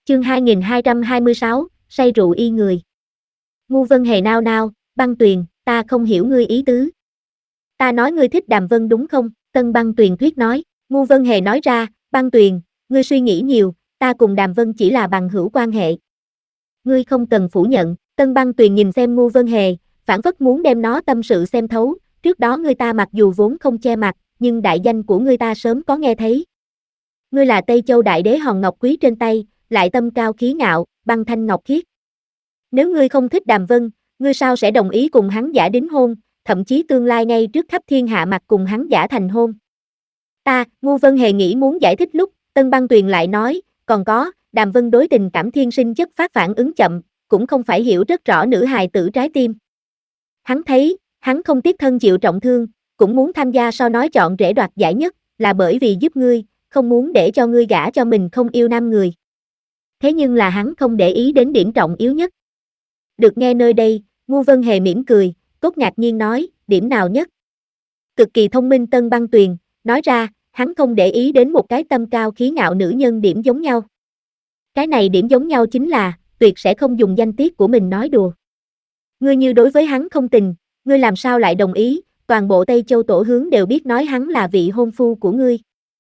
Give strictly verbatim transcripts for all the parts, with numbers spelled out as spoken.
Chương hai nghìn hai trăm hai mươi sáu, say rượu y người. Ngu Vân Hề nao nao, Băng Tuyền, ta không hiểu ngươi ý tứ. Ta nói ngươi thích Đàm Vân đúng không? Tân Băng Tuyền thuyết nói. Ngu Vân Hề nói ra, Băng Tuyền, ngươi suy nghĩ nhiều, ta cùng Đàm Vân chỉ là bằng hữu quan hệ. Ngươi không cần phủ nhận. Tân Băng Tuyền nhìn xem Ngu Vân Hề, phản phất muốn đem nó tâm sự xem thấu, trước đó ngươi ta mặc dù vốn không che mặt, nhưng đại danh của ngươi ta sớm có nghe thấy. Ngươi là Tây Châu đại đế hòn ngọc quý trên tay, lại tâm cao khí ngạo, băng thanh ngọc khiết. Nếu ngươi không thích Đàm Vân, ngươi sao sẽ đồng ý cùng hắn giả đính hôn, thậm chí tương lai ngay trước khắp thiên hạ mặt cùng hắn giả thành hôn. Ta, Ngu Vân Hề nghĩ muốn giải thích lúc, Tân Băng Tuyền lại nói, còn có, Đàm Vân đối tình cảm thiên sinh chất phát phản ứng chậm, cũng không phải hiểu rất rõ nữ hài tử trái tim. Hắn thấy, hắn không tiếc thân chịu trọng thương, cũng muốn tham gia so nói chọn rễ đoạt giải nhất, là bởi vì giúp ngươi, không muốn để cho ngươi gả cho mình không yêu nam người. Thế nhưng là hắn không để ý đến điểm trọng yếu nhất. Được nghe nơi đây, Ngu Vân Hề mỉm cười, cốt ngạc nhiên nói, điểm nào nhất? Cực kỳ thông minh Tân Băng Tuyền, nói ra, hắn không để ý đến một cái tâm cao khí ngạo nữ nhân điểm giống nhau. Cái này điểm giống nhau chính là, tuyệt sẽ không dùng danh tiết của mình nói đùa. Ngươi như đối với hắn không tình, ngươi làm sao lại đồng ý, toàn bộ Tây Châu tổ hướng đều biết nói hắn là vị hôn phu của ngươi.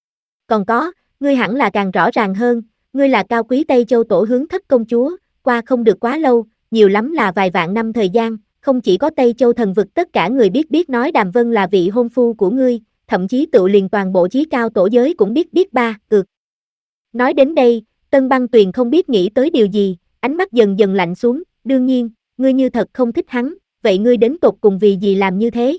Còn có, ngươi hẳn là càng rõ ràng hơn, ngươi là cao quý Tây Châu tổ hướng thất công chúa, qua không được quá lâu, nhiều lắm là vài vạn năm thời gian, không chỉ có Tây Châu thần vực tất cả người biết biết nói Đàm Vân là vị hôn phu của ngươi, thậm chí tự liền toàn bộ chí cao tổ giới cũng biết biết ba, cực. Nói đến đây, Tân Băng Tuyền không biết nghĩ tới điều gì, ánh mắt dần dần lạnh xuống, đương nhiên, ngươi như thật không thích hắn, vậy ngươi đến tột cùng vì gì làm như thế?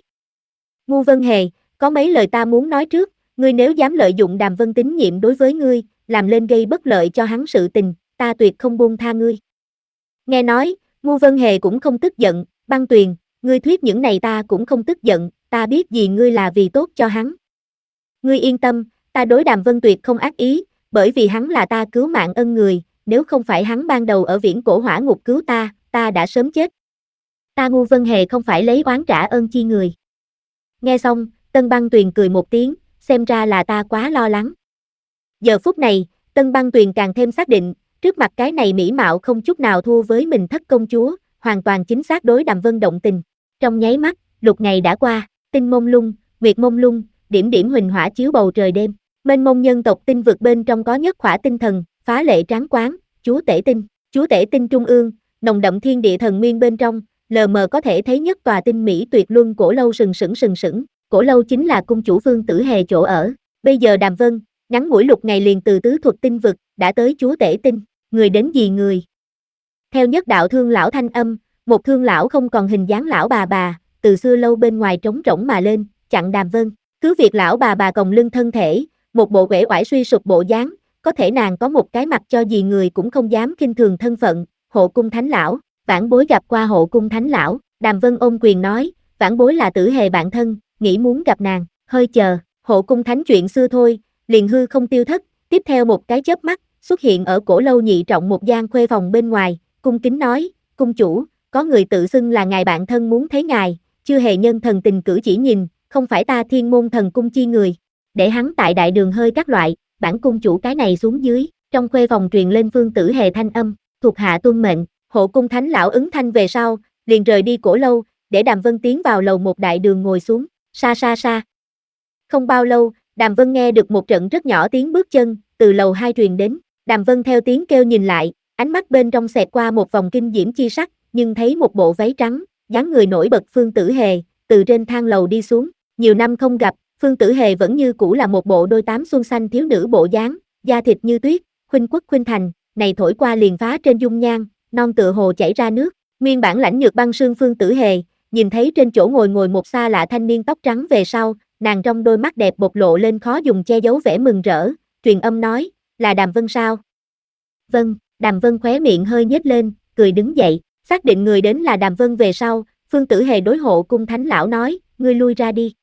Ngu Vân Hề, có mấy lời ta muốn nói trước, ngươi nếu dám lợi dụng Đàm Vân tín nhiệm đối với ngươi, làm lên gây bất lợi cho hắn sự tình, ta tuyệt không buông tha ngươi. Nghe nói, Ngu Vân Hề cũng không tức giận, Băng Tuyền, ngươi thuyết những này ta cũng không tức giận, ta biết gì ngươi là vì tốt cho hắn. Ngươi yên tâm, ta đối Đàm Vân tuyệt không ác ý, bởi vì hắn là ta cứu mạng ân người, nếu không phải hắn ban đầu ở viễn cổ hỏa ngục cứu ta, ta đã sớm chết. Ta Ngu Vân Hề không phải lấy oán trả ơn chi người. Nghe xong, Tân Băng Tuyền cười một tiếng, xem ra là ta quá lo lắng. Giờ phút này, Tân Băng Tuyền càng thêm xác định, trước mặt cái này mỹ mạo không chút nào thua với mình thất công chúa, hoàn toàn chính xác đối Đàm Vân động tình. Trong nháy mắt, lục ngày đã qua, tinh mông lung, nguyệt mông lung, điểm điểm huỳnh hỏa chiếu bầu trời đêm. Mênh mông nhân tộc tinh vực bên trong có nhất khỏa tinh thần, phá lệ tráng quán, chúa tể tinh, chúa tể tinh trung ương, nồng đậm thiên địa thần nguyên bên trong, lờ mờ có thể thấy nhất tòa tinh mỹ tuyệt luân cổ lâu sừng sững sừng sững. Cổ lâu chính là cung chủ Vương Tử Hề chỗ ở. Bây giờ Đàm Vân, ngắn ngủi lục ngày liền từ tứ thuật tinh vực, đã tới chúa tể tinh, người đến gì người. Theo nhất đạo thương lão thanh âm, một thương lão không còn hình dáng lão bà bà, từ xưa lâu bên ngoài trống rỗng mà lên, chặn Đàm Vân. Cứ việc lão bà bà còng lưng thân thể, một bộ uể oải suy sụp bộ dáng, có thể nàng có một cái mặt cho gì người cũng không dám khinh thường thân phận, Hộ Cung Thánh lão. Vãn bối gặp qua Hộ Cung Thánh lão, Đàm Vân ôm quyền nói, vãn bối là Tử Hề bạn thân, nghĩ muốn gặp nàng, hơi chờ, Hộ Cung Thánh chuyện xưa thôi, liền hư không tiêu thất, tiếp theo một cái chớp mắt, xuất hiện ở cổ lâu nhị trọng một gian khuê phòng bên ngoài, cung kính nói, cung chủ, có người tự xưng là ngài bạn thân muốn thấy ngài, chưa hề nhân thần tình cử chỉ nhìn, không phải ta Thiên Môn Thần Cung chi người, để hắn tại đại đường hơi các loại, bản cung chủ cái này xuống dưới, trong khuê phòng truyền lên Vương Tử Hề thanh âm, thuộc hạ tuân mệnh. Hộ Cung Thánh lão ứng thanh về sau, liền rời đi cổ lâu, để Đàm Vân tiến vào lầu một đại đường ngồi xuống, xa xa xa. Không bao lâu, Đàm Vân nghe được một trận rất nhỏ tiếng bước chân, từ lầu hai truyền đến, Đàm Vân theo tiếng kêu nhìn lại, ánh mắt bên trong xẹt qua một vòng kinh diễm chi sắc, nhưng thấy một bộ váy trắng, dáng người nổi bật Phương Tử Hề, từ trên thang lầu đi xuống, nhiều năm không gặp, Phương Tử Hề vẫn như cũ là một bộ đôi tám xuân xanh thiếu nữ bộ dáng, da thịt như tuyết, khuynh quốc khuynh thành, này thổi qua liền phá trên dung nhan, non tựa hồ chảy ra nước, nguyên bản lãnh nhược băng sương Phương Tử Hề, nhìn thấy trên chỗ ngồi ngồi một xa lạ thanh niên tóc trắng về sau, nàng trong đôi mắt đẹp bộc lộ lên khó dùng che giấu vẻ mừng rỡ, truyền âm nói, là Đàm Vân sao? Vâng, Đàm Vân khóe miệng hơi nhếch lên, cười đứng dậy, xác định người đến là Đàm Vân về sau, Phương Tử Hề đối Hộ Cung Thánh lão nói, ngươi lui ra đi.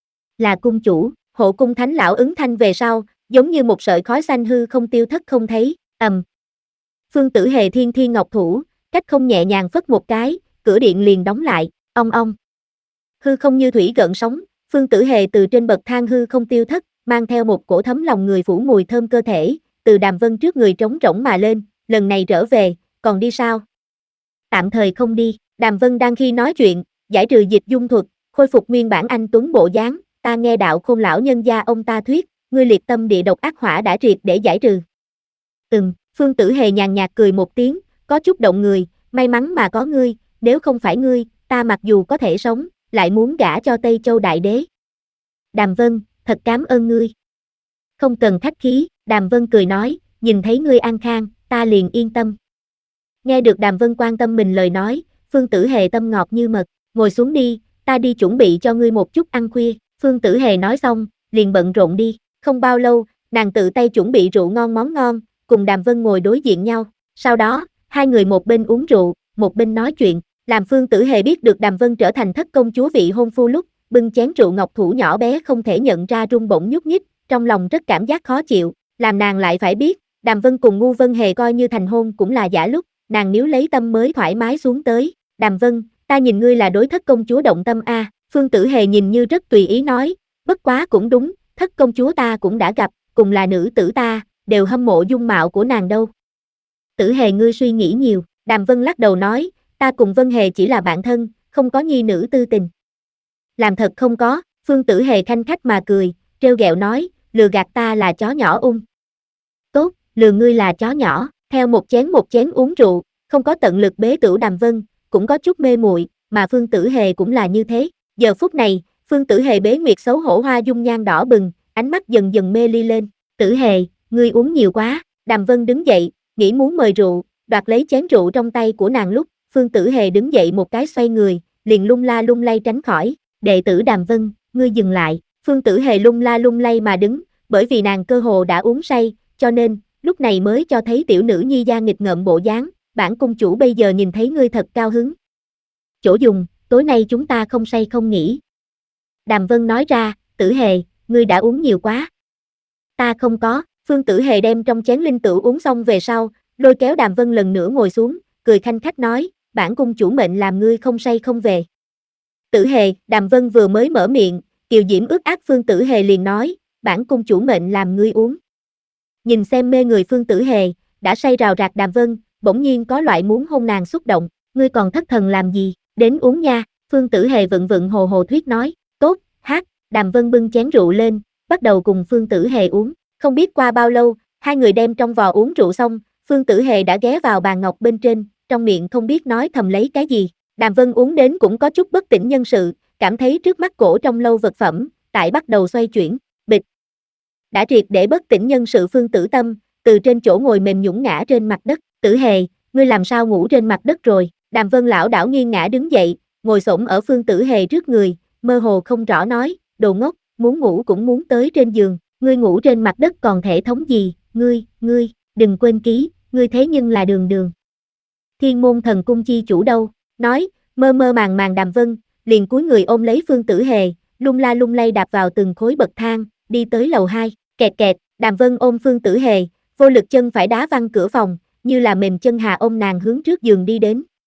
Là cung chủ, Hộ Cung Thánh lão ứng thanh về sau, giống như một sợi khói xanh hư không tiêu thất không thấy, ầm. Phương Tử Hề thiên thiên ngọc thủ, cách không nhẹ nhàng phất một cái, cửa điện liền đóng lại, ong ong. Hư không như thủy gợn sóng, Phương Tử Hề từ trên bậc thang hư không tiêu thất, mang theo một cổ thấm lòng người phủ mùi thơm cơ thể, từ Đàm Vân trước người trống rỗng mà lên, lần này trở về, còn đi sao? Tạm thời không đi, Đàm Vân đang khi nói chuyện, giải trừ dịch dung thuật, khôi phục nguyên bản anh tuấn bộ dáng, ta nghe đạo Khôn lão nhân gia ông ta thuyết, ngươi liệt tâm địa độc ác hỏa đã triệt để giải trừ. Ừm, Phương Tử Hề nhàn nhạt cười một tiếng, có chút động người, may mắn mà có ngươi, nếu không phải ngươi, ta mặc dù có thể sống, lại muốn gả cho Tây Châu Đại Đế. Đàm Vân, thật cảm ơn ngươi. Không cần khách khí, Đàm Vân cười nói, nhìn thấy ngươi an khang, ta liền yên tâm. Nghe được Đàm Vân quan tâm mình lời nói, Phương Tử Hề tâm ngọt như mật, ngồi xuống đi, ta đi chuẩn bị cho ngươi một chút ăn khuya. Phương Tử Hề nói xong, liền bận rộn đi, không bao lâu, nàng tự tay chuẩn bị rượu ngon món ngon, cùng Đàm Vân ngồi đối diện nhau, sau đó, hai người một bên uống rượu, một bên nói chuyện, làm Phương Tử Hề biết được Đàm Vân trở thành thất công chúa vị hôn phu lúc, bưng chén rượu ngọc thủ nhỏ bé không thể nhận ra rung bổng nhúc nhích, trong lòng rất cảm giác khó chịu, làm nàng lại phải biết, Đàm Vân cùng Ngu Vân Hề coi như thành hôn cũng là giả lúc, nàng nếu lấy tâm mới thoải mái xuống tới, Đàm Vân, ta nhìn ngươi là đối thất công chúa động tâm a. Phương Tử Hề nhìn như rất tùy ý nói, bất quá cũng đúng, thất công chúa ta cũng đã gặp, cùng là nữ tử ta, đều hâm mộ dung mạo của nàng đâu. Tử Hề ngươi suy nghĩ nhiều, Đàm Vân lắc đầu nói, ta cùng Vân Hề chỉ là bạn thân, không có nhi nữ tư tình. Làm thật không có, Phương Tử Hề khanh khách mà cười, trêu ghẹo nói, lừa gạt ta là chó nhỏ ung. Tốt, lừa ngươi là chó nhỏ, theo một chén một chén uống rượu, không có tận lực bế tửu Đàm Vân, cũng có chút mê muội, mà Phương Tử Hề cũng là như thế. Giờ phút này, Phương Tử Hề bế nguyệt xấu hổ hoa dung nhan đỏ bừng, ánh mắt dần dần mê ly lên. Tử Hề, ngươi uống nhiều quá. Đàm Vân đứng dậy, nghĩ muốn mời rượu, đoạt lấy chén rượu trong tay của nàng lúc, Phương Tử Hề đứng dậy một cái xoay người, liền lung la lung lay tránh khỏi. Đệ tử Đàm Vân, ngươi dừng lại. Phương Tử Hề lung la lung lay mà đứng, bởi vì nàng cơ hồ đã uống say, cho nên, lúc này mới cho thấy tiểu nữ nhi gia nghịch ngợm bộ dáng, bản cung chủ bây giờ nhìn thấy ngươi thật cao hứng. Chỗ dùng, tối nay chúng ta không say không nghỉ. Đàm Vân nói ra, Tử Hề, ngươi đã uống nhiều quá. Ta không có, Phương Tử Hề đem trong chén linh tửu uống xong về sau, lôi kéo Đàm Vân lần nữa ngồi xuống, cười khanh khách nói, bản cung chủ mệnh làm ngươi không say không về. Tử Hề, Đàm Vân vừa mới mở miệng, kiều diễm ướt át Phương Tử Hề liền nói, bản cung chủ mệnh làm ngươi uống. Nhìn xem mê người Phương Tử Hề, đã say rào rạc Đàm Vân, bỗng nhiên có loại muốn hôn nàng xúc động, ngươi còn thất thần làm gì, đến uống nha, Phương Tử Hề vựng vựng hồ hồ thuyết nói, tốt, hát, Đàm Vân bưng chén rượu lên, bắt đầu cùng Phương Tử Hề uống, không biết qua bao lâu, hai người đem trong vò uống rượu xong, Phương Tử Hề đã ghé vào bàn ngọc bên trên, trong miệng không biết nói thầm lấy cái gì, Đàm Vân uống đến cũng có chút bất tỉnh nhân sự, cảm thấy trước mắt cổ trong lâu vật phẩm, tại bắt đầu xoay chuyển, bịch. Đã triệt để bất tỉnh nhân sự Phương Tử Tâm, từ trên chỗ ngồi mềm nhũn ngã trên mặt đất, Tử Hề, ngươi làm sao ngủ trên mặt đất rồi, Đàm Vân lão đảo nghiêng ngã đứng dậy, ngồi xổm ở Phương Tử Hề trước người, mơ hồ không rõ nói, đồ ngốc, muốn ngủ cũng muốn tới trên giường, ngươi ngủ trên mặt đất còn thể thống gì, ngươi, ngươi, đừng quên ký, ngươi thế nhưng là Đường Đường. Thiên Môn Thần Cung chi chủ đâu, nói, mơ mơ màng màng Đàm Vân, liền cúi người ôm lấy Phương Tử Hề, lung la lung lay đạp vào từng khối bậc thang, đi tới lầu hai, kẹt kẹt, Đàm Vân ôm Phương Tử Hề, vô lực chân phải đá văng cửa phòng, như là mềm chân hà ôm nàng hướng trước giường đi đến,